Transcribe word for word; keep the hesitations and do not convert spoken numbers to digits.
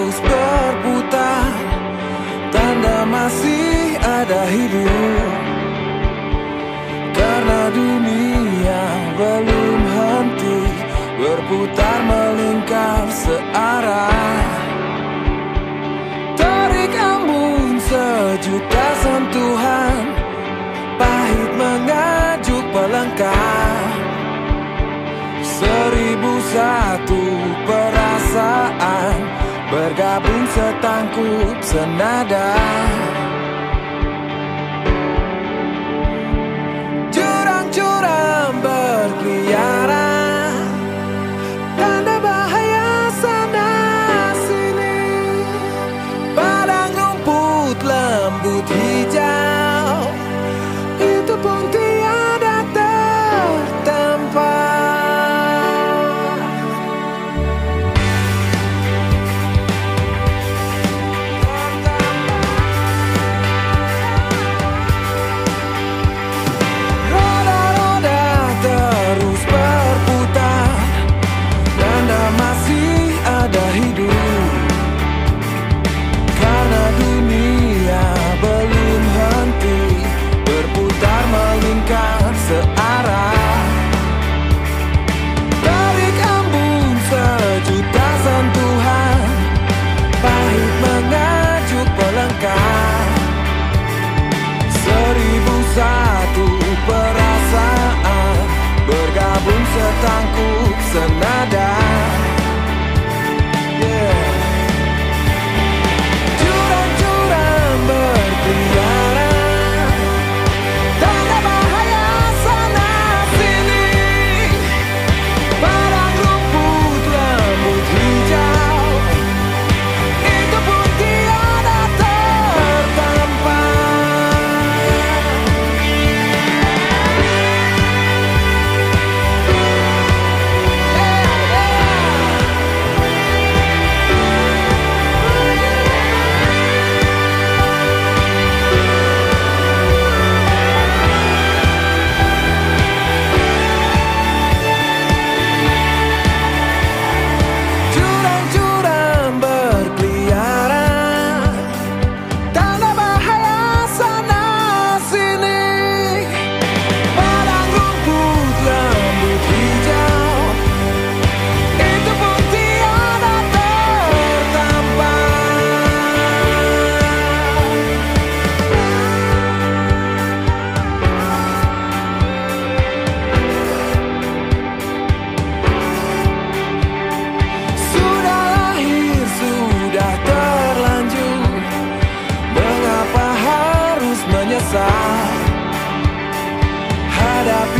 terus berputar, tanda masih ada hidup. Karena dunia belum henti berputar melingkar searah. Tarik embun sejuta sentuhan, pahit mengajuk pelengkap. Seribu satu perasaan bergabung setangkup senada. Jurang-jurang berkeliaran, tanda bahaya sana sini. Padang rumput lembut hijau, itu pun tiada tertempat. Satu perasaan bergabung setangkup senada. Yeah. Jurang-jurang berkeliaran, tanda bahaya sana sini. Padang rumput lembut hijau, itu pun tiada tertampak. Hadapi